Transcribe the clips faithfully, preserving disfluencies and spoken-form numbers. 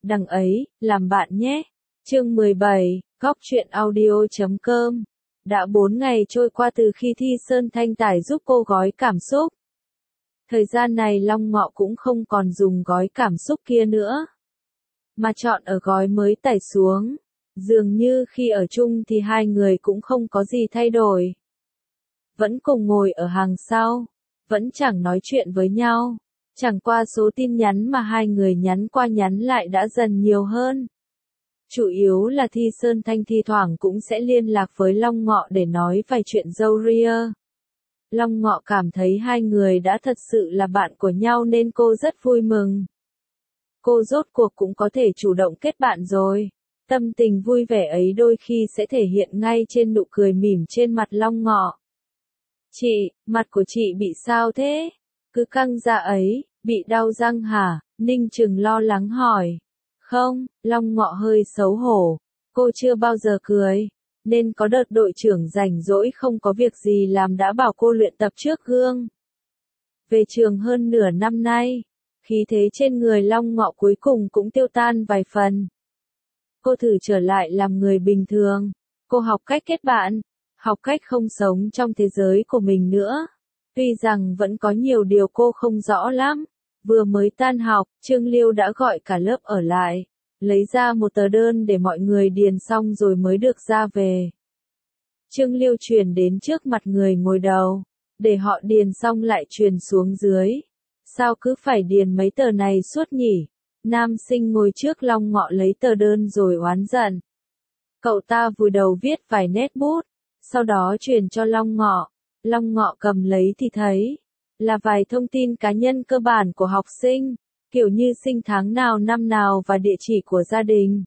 đằng ấy, làm bạn nhé. Chương mười bảy, góc truyện audio chấm com. Đã bốn ngày trôi qua từ khi Thi Sơn Thanh tải giúp cô gói cảm xúc. Thời gian này Long Ngọ cũng không còn dùng gói cảm xúc kia nữa, mà chọn ở gói mới tải xuống. Dường như khi ở chung thì hai người cũng không có gì thay đổi. Vẫn cùng ngồi ở hàng sau, vẫn chẳng nói chuyện với nhau. Chẳng qua số tin nhắn mà hai người nhắn qua nhắn lại đã dần nhiều hơn. Chủ yếu là Thi Sơn Thanh thi thoảng cũng sẽ liên lạc với Long Ngọ để nói vài chuyện râu ria. Long Ngọ cảm thấy hai người đã thật sự là bạn của nhau nên cô rất vui mừng. Cô rốt cuộc cũng có thể chủ động kết bạn rồi. Tâm tình vui vẻ ấy đôi khi sẽ thể hiện ngay trên nụ cười mỉm trên mặt Long Ngọ. Chị, mặt của chị bị sao thế? Cứ căng ra ấy, bị đau răng hả? Ninh Trừng lo lắng hỏi. Không, Long Ngọ hơi xấu hổ. Cô chưa bao giờ cười, nên có đợt đội trưởng rảnh rỗi không có việc gì làm đã bảo cô luyện tập trước gương. Về trường hơn nửa năm nay, khí thế trên người Long Ngọ cuối cùng cũng tiêu tan vài phần. Cô thử trở lại làm người bình thường. Cô học cách kết bạn, học cách không sống trong thế giới của mình nữa. Tuy rằng vẫn có nhiều điều cô không rõ lắm. Vừa mới tan học, Trương Liêu đã gọi cả lớp ở lại, lấy ra một tờ đơn để mọi người điền xong rồi mới được ra về. Trương Liêu truyền đến trước mặt người ngồi đầu, để họ điền xong lại truyền xuống dưới. Sao cứ phải điền mấy tờ này suốt nhỉ? Nam sinh ngồi trước Long Ngọ lấy tờ đơn rồi oán giận. Cậu ta vùi đầu viết vài nét bút, sau đó truyền cho Long Ngọ. Long Ngọ cầm lấy thì thấy là vài thông tin cá nhân cơ bản của học sinh, kiểu như sinh tháng nào năm nào và địa chỉ của gia đình.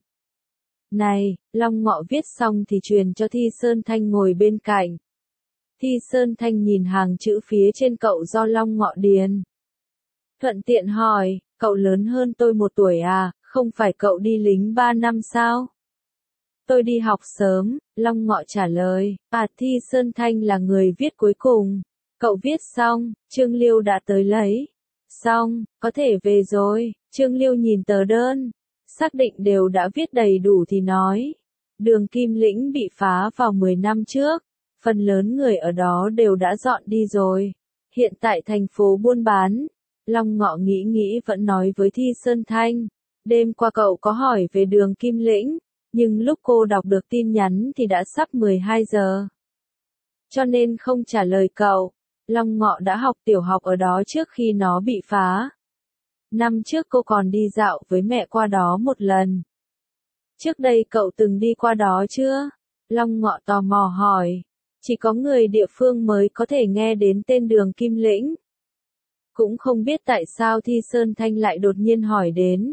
Này, Long Ngọ viết xong thì truyền cho Thi Sơn Thanh ngồi bên cạnh. Thi Sơn Thanh nhìn hàng chữ phía trên cậu do Long Ngọ điền. Thuận tiện hỏi, cậu lớn hơn tôi một tuổi à, không phải cậu đi lính ba năm sao? Tôi đi học sớm, Long Ngọ trả lời. À, Thi Sơn Thanh là người viết cuối cùng. Cậu viết xong, Trương Liêu đã tới lấy. Xong, có thể về rồi. Trương Liêu nhìn tờ đơn, xác định đều đã viết đầy đủ thì nói. Đường Kim Lĩnh bị phá vào mười năm trước, phần lớn người ở đó đều đã dọn đi rồi. Hiện tại thành phố buôn bán. Long Ngọ nghĩ nghĩ vẫn nói với Thi Sơn Thanh. Đêm qua cậu có hỏi về đường Kim Lĩnh, nhưng lúc cô đọc được tin nhắn thì đã sắp mười hai giờ. Cho nên không trả lời cậu. Long Ngọ đã học tiểu học ở đó trước khi nó bị phá. Năm trước cô còn đi dạo với mẹ qua đó một lần. Trước đây cậu từng đi qua đó chưa? Long Ngọ tò mò hỏi. Chỉ có người địa phương mới có thể nghe đến tên đường Kim Lĩnh. Cũng không biết tại sao Thi Sơn Thanh lại đột nhiên hỏi đến.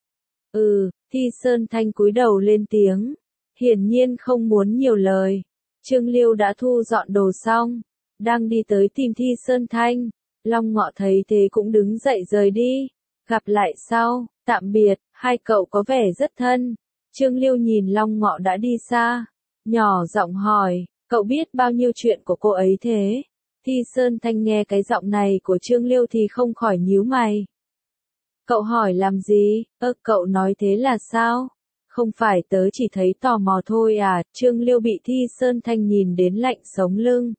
Ừ, Thi Sơn Thanh cúi đầu lên tiếng. Hiển nhiên không muốn nhiều lời. Trương Liêu đã thu dọn đồ xong, đang đi tới tìm Thi Sơn Thanh. Long Ngọ thấy thế cũng đứng dậy rời đi. Gặp lại sau, tạm biệt, hai cậu có vẻ rất thân. Trương Liêu nhìn Long Ngọ đã đi xa, nhỏ giọng hỏi, cậu biết bao nhiêu chuyện của cô ấy thế? Thi Sơn Thanh nghe cái giọng này của Trương Liêu thì không khỏi nhíu mày. Cậu hỏi làm gì? Ơ, cậu nói thế là sao? Không phải tớ chỉ thấy tò mò thôi à? Trương Liêu bị Thi Sơn Thanh nhìn đến lạnh sống lưng.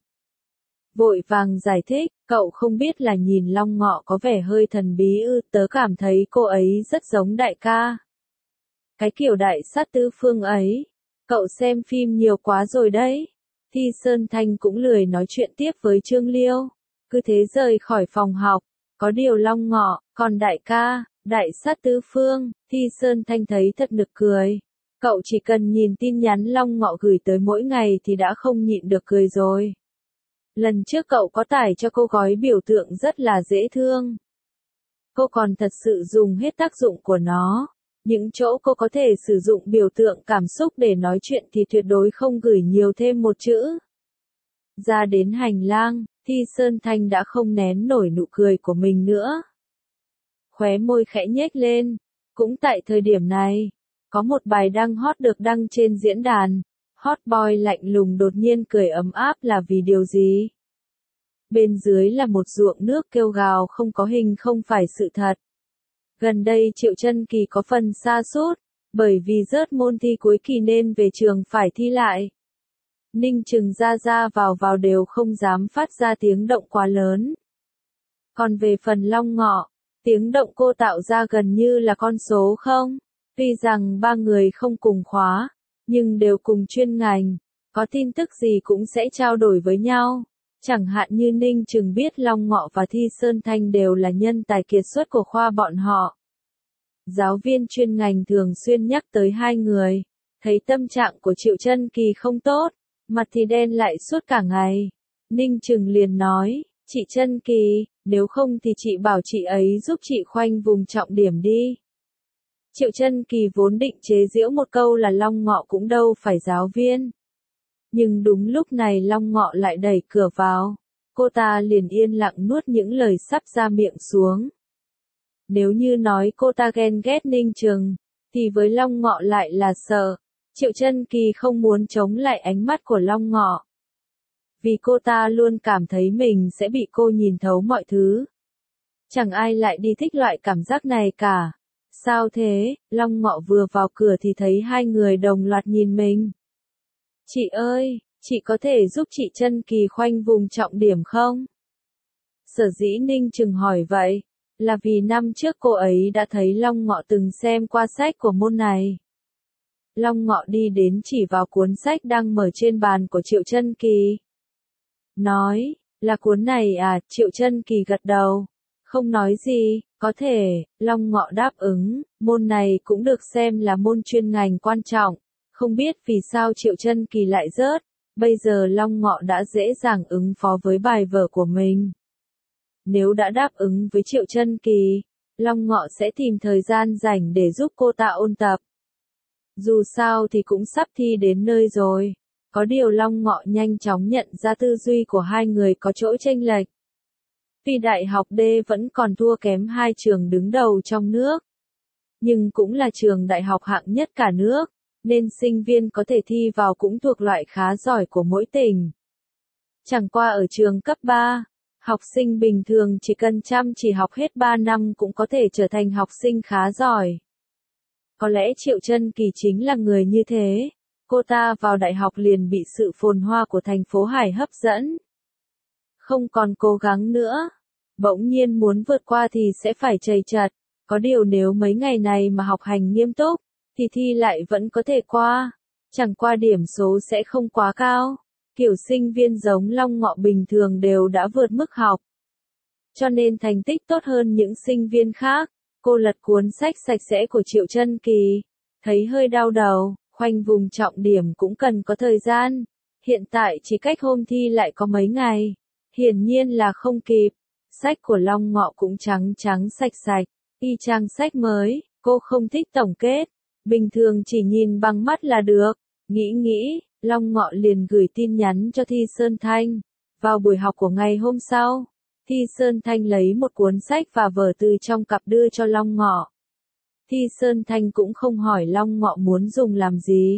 Vội vàng giải thích, cậu không biết là nhìn Long Ngọ có vẻ hơi thần bí ư, tớ cảm thấy cô ấy rất giống đại ca. Cái kiểu đại sát tứ phương ấy, cậu xem phim nhiều quá rồi đấy. Thi Sơn Thanh cũng lười nói chuyện tiếp với Trương Liêu, cứ thế rời khỏi phòng học. Có điều Long Ngọ, còn đại ca, đại sát tứ phương, Thi Sơn Thanh thấy thật nực cười. Cậu chỉ cần nhìn tin nhắn Long Ngọ gửi tới mỗi ngày thì đã không nhịn được cười rồi. Lần trước cậu có tải cho cô gói biểu tượng rất là dễ thương. Cô còn thật sự dùng hết tác dụng của nó. Những chỗ cô có thể sử dụng biểu tượng cảm xúc để nói chuyện thì tuyệt đối không gửi nhiều thêm một chữ. Ra đến hành lang, Thi Sơn Thanh đã không nén nổi nụ cười của mình nữa. Khóe môi khẽ nhếch lên. Cũng tại thời điểm này, có một bài đăng hot được đăng trên diễn đàn. Hot boy lạnh lùng đột nhiên cười ấm áp là vì điều gì? Bên dưới là một ruộng nước kêu gào không có hình không phải sự thật. Gần đây Triệu Chân Kỳ có phần sa sút, bởi vì rớt môn thi cuối kỳ nên về trường phải thi lại. Ninh Trừng ra ra vào vào đều không dám phát ra tiếng động quá lớn. Còn về phần Long Ngọ, tiếng động cô tạo ra gần như là con số không. Tuy rằng ba người không cùng khóa, nhưng đều cùng chuyên ngành, có tin tức gì cũng sẽ trao đổi với nhau. Chẳng hạn như Ninh Trừng biết Long Ngọ và Thi Sơn Thanh đều là nhân tài kiệt xuất của khoa bọn họ. Giáo viên chuyên ngành thường xuyên nhắc tới hai người, thấy tâm trạng của Triệu Chân Kỳ không tốt, mặt thì đen lại suốt cả ngày. Ninh Trừng liền nói, chị Chân Kỳ, nếu không thì chị bảo chị ấy giúp chị khoanh vùng trọng điểm đi. Triệu Chân Kỳ vốn định chế giễu một câu là Long Ngọ cũng đâu phải giáo viên. Nhưng đúng lúc này Long Ngọ lại đẩy cửa vào, cô ta liền yên lặng nuốt những lời sắp ra miệng xuống. Nếu như nói cô ta ghen ghét Ninh Trừng, thì với Long Ngọ lại là sợ. Triệu Chân Kỳ không muốn chống lại ánh mắt của Long Ngọ. Vì cô ta luôn cảm thấy mình sẽ bị cô nhìn thấu mọi thứ. Chẳng ai lại đi thích loại cảm giác này cả. Sao thế? Long Ngọ vừa vào cửa thì thấy hai người đồng loạt nhìn mình. Chị ơi, chị có thể giúp chị Chân Kỳ khoanh vùng trọng điểm không? Sở dĩ Ninh Trừng hỏi vậy, là vì năm trước cô ấy đã thấy Long Ngọ từng xem qua sách của môn này. Long Ngọ đi đến chỉ vào cuốn sách đang mở trên bàn của Triệu Chân Kỳ. Nói, là cuốn này à? Triệu Chân Kỳ gật đầu. Không nói gì, có thể, Long Ngọ đáp ứng, môn này cũng được xem là môn chuyên ngành quan trọng. Không biết vì sao Triệu Chân Kỳ lại rớt, bây giờ Long Ngọ đã dễ dàng ứng phó với bài vở của mình. Nếu đã đáp ứng với Triệu Chân Kỳ, Long Ngọ sẽ tìm thời gian rảnh để giúp cô ta ôn tập. Dù sao thì cũng sắp thi đến nơi rồi. Có điều Long Ngọ nhanh chóng nhận ra tư duy của hai người có chỗ chênh lệch. Tuy Đại học D vẫn còn thua kém hai trường đứng đầu trong nước, nhưng cũng là trường đại học hạng nhất cả nước, nên sinh viên có thể thi vào cũng thuộc loại khá giỏi của mỗi tỉnh. Chẳng qua ở trường cấp ba, học sinh bình thường chỉ cần chăm chỉ học hết ba năm cũng có thể trở thành học sinh khá giỏi. Có lẽ Triệu Chân Kỳ chính là người như thế. Cô ta vào đại học liền bị sự phồn hoa của thành phố Hải hấp dẫn. Không còn cố gắng nữa. Bỗng nhiên muốn vượt qua thì sẽ phải chầy chật. Có điều nếu mấy ngày này mà học hành nghiêm túc, thì thi lại vẫn có thể qua. Chẳng qua điểm số sẽ không quá cao. Kiểu sinh viên giống Long Ngọ bình thường đều đã vượt mức học. Cho nên thành tích tốt hơn những sinh viên khác. Cô lật cuốn sách sạch sẽ của Triệu Chân Kỳ. Thấy hơi đau đầu, khoanh vùng trọng điểm cũng cần có thời gian. Hiện tại chỉ cách hôm thi lại có mấy ngày. Hiển nhiên là không kịp. Sách của Long Ngọ cũng trắng trắng sạch sạch. Y chang sách mới, cô không thích tổng kết. Bình thường chỉ nhìn bằng mắt là được. Nghĩ nghĩ, Long Ngọ liền gửi tin nhắn cho Thi Sơn Thanh. Vào buổi học của ngày hôm sau, Thi Sơn Thanh lấy một cuốn sách và vở từ trong cặp đưa cho Long Ngọ. Thi Sơn Thanh cũng không hỏi Long Ngọ muốn dùng làm gì.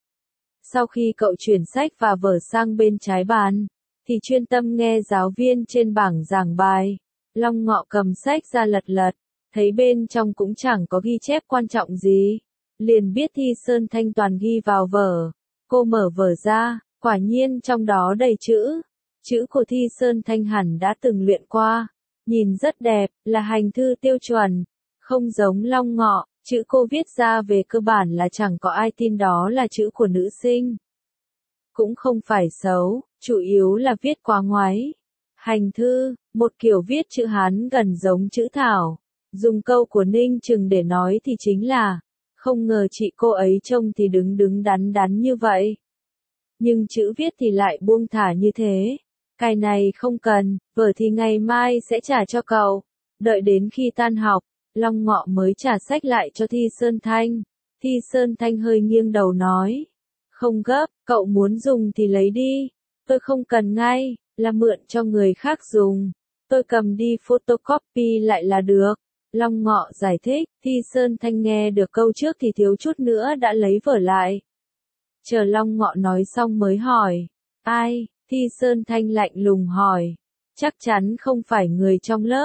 Sau khi cậu chuyển sách và vở sang bên trái bàn, thì chuyên tâm nghe giáo viên trên bảng giảng bài. Long Ngọ cầm sách ra lật lật, thấy bên trong cũng chẳng có ghi chép quan trọng gì. Liền biết Thi Sơn Thanh toàn ghi vào vở. Cô mở vở ra, quả nhiên trong đó đầy chữ. Chữ của Thi Sơn Thanh hẳn đã từng luyện qua. Nhìn rất đẹp, là hành thư tiêu chuẩn. Không giống Long Ngọ, chữ cô viết ra về cơ bản là chẳng có ai tin đó là chữ của nữ sinh. Cũng không phải xấu, chủ yếu là viết quá ngoáy. Hành thư, một kiểu viết chữ Hán gần giống chữ Thảo. Dùng câu của Ninh Trừng để nói thì chính là, không ngờ chị cô ấy trông thì đứng đứng đắn đắn như vậy. Nhưng chữ viết thì lại buông thả như thế. Cái này không cần, vở thì ngày mai sẽ trả cho cậu. Đợi đến khi tan học, Long Ngọ mới trả sách lại cho Thi Sơn Thanh. Thi Sơn Thanh hơi nghiêng đầu nói. Không gấp, cậu muốn dùng thì lấy đi. Tôi không cần ngay, là mượn cho người khác dùng. Tôi cầm đi photocopy lại là được. Long Ngọ giải thích, Thi Sơn Thanh nghe được câu trước thì thiếu chút nữa đã lấy vở lại. Chờ Long Ngọ nói xong mới hỏi. Ai? Thi Sơn Thanh lạnh lùng hỏi. Chắc chắn không phải người trong lớp.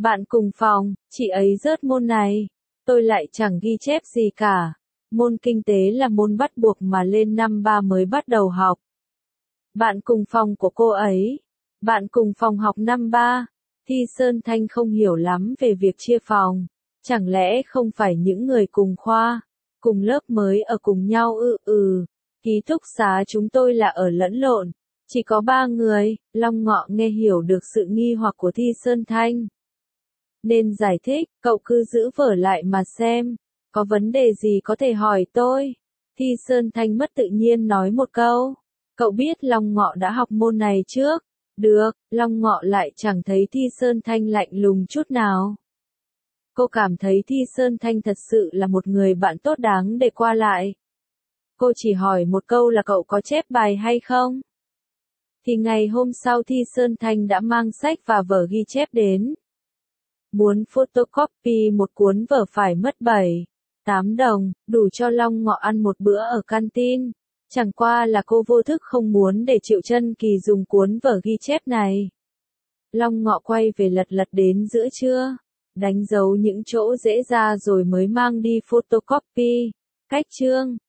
Bạn cùng phòng, chị ấy rớt môn này. Tôi lại chẳng ghi chép gì cả. Môn kinh tế là môn bắt buộc mà lên năm ba mới bắt đầu học. Bạn cùng phòng của cô ấy. Bạn cùng phòng học năm ba. Thi Sơn Thanh không hiểu lắm về việc chia phòng. Chẳng lẽ không phải những người cùng khoa, cùng lớp mới ở cùng nhau ư? Ừ, ký túc xá chúng tôi là ở lẫn lộn. Chỉ có ba người. Long Ngọ nghe hiểu được sự nghi hoặc của Thi Sơn Thanh. Nên giải thích, cậu cứ giữ vở lại mà xem. Có vấn đề gì có thể hỏi tôi. Thi Sơn Thanh mất tự nhiên nói một câu. Cậu biết Long Ngọ đã học môn này trước. Được, Long Ngọ lại chẳng thấy Thi Sơn Thanh lạnh lùng chút nào. Cô cảm thấy Thi Sơn Thanh thật sự là một người bạn tốt đáng để qua lại. Cô chỉ hỏi một câu là cậu có chép bài hay không? Thì ngày hôm sau Thi Sơn Thanh đã mang sách và vở ghi chép đến. Muốn photocopy một cuốn vở phải mất bảy, tám đồng, đủ cho Long Ngọ ăn một bữa ở canteen. Chẳng qua là cô vô thức không muốn để Triệu Chân Kỳ dùng cuốn vở ghi chép này. Long Ngọ quay về lật lật đến giữa trưa, đánh dấu những chỗ dễ ra rồi mới mang đi photocopy. Cách chương